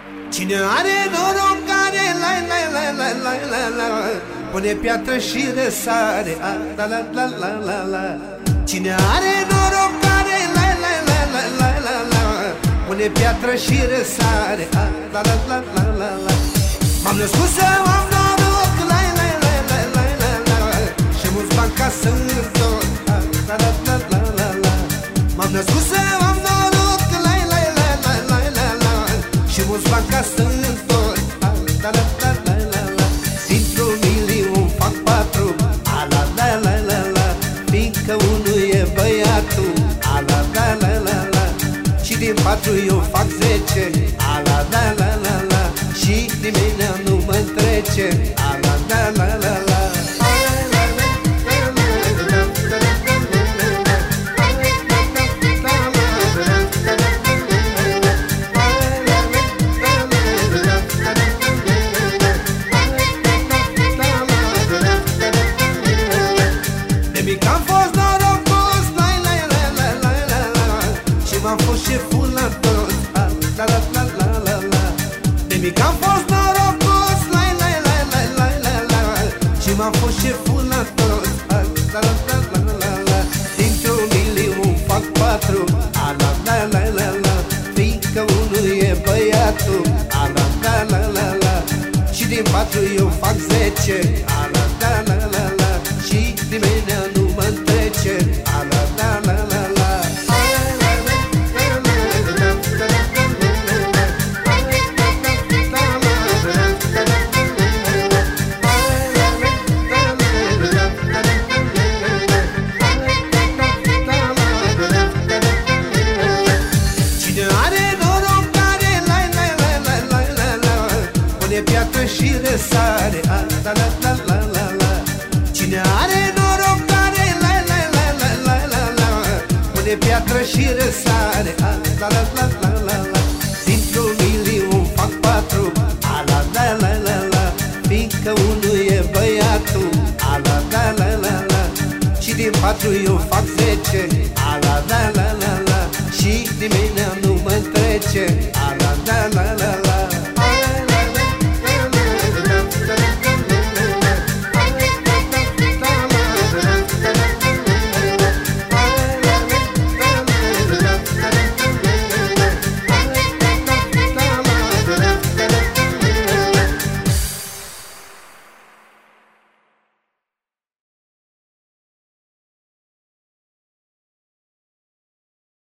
Cine are noroc care la pune piatră și răsare, la. Cine are noroc care la pune piatră și răsare, la. M-am născut să am noroc, la și mulți bani ca să întorc, la. M-am născut să am noroc, la și mulți bani ca să întorc, la. Dintr-un milion fac 4, la. Fiindcă unul e băiatul, la. Și din 4 eu fac 10, la. Și nimeni nu mă întrece, la. De mic am fost norocos, la. Și m-am fost șeful la toți, la. De mic am fost norocos, la. Și m-am fost șeful la toți, la. Dintr-un milion fac 4, la. Fiindcă unul e băiatul, la. Și din 4 eu fac 10, la. Și nimeni nu mă întrece, la. Cine are noroc care la pune piatră și răsare, la. Cine are noroc care la pune piatră și răsare, la. Dintr-un milion fac 4, la. Fiindcă unul e băiatul, la. Și din 4 eu fac 10, la. Și nimeni nu mă întrece,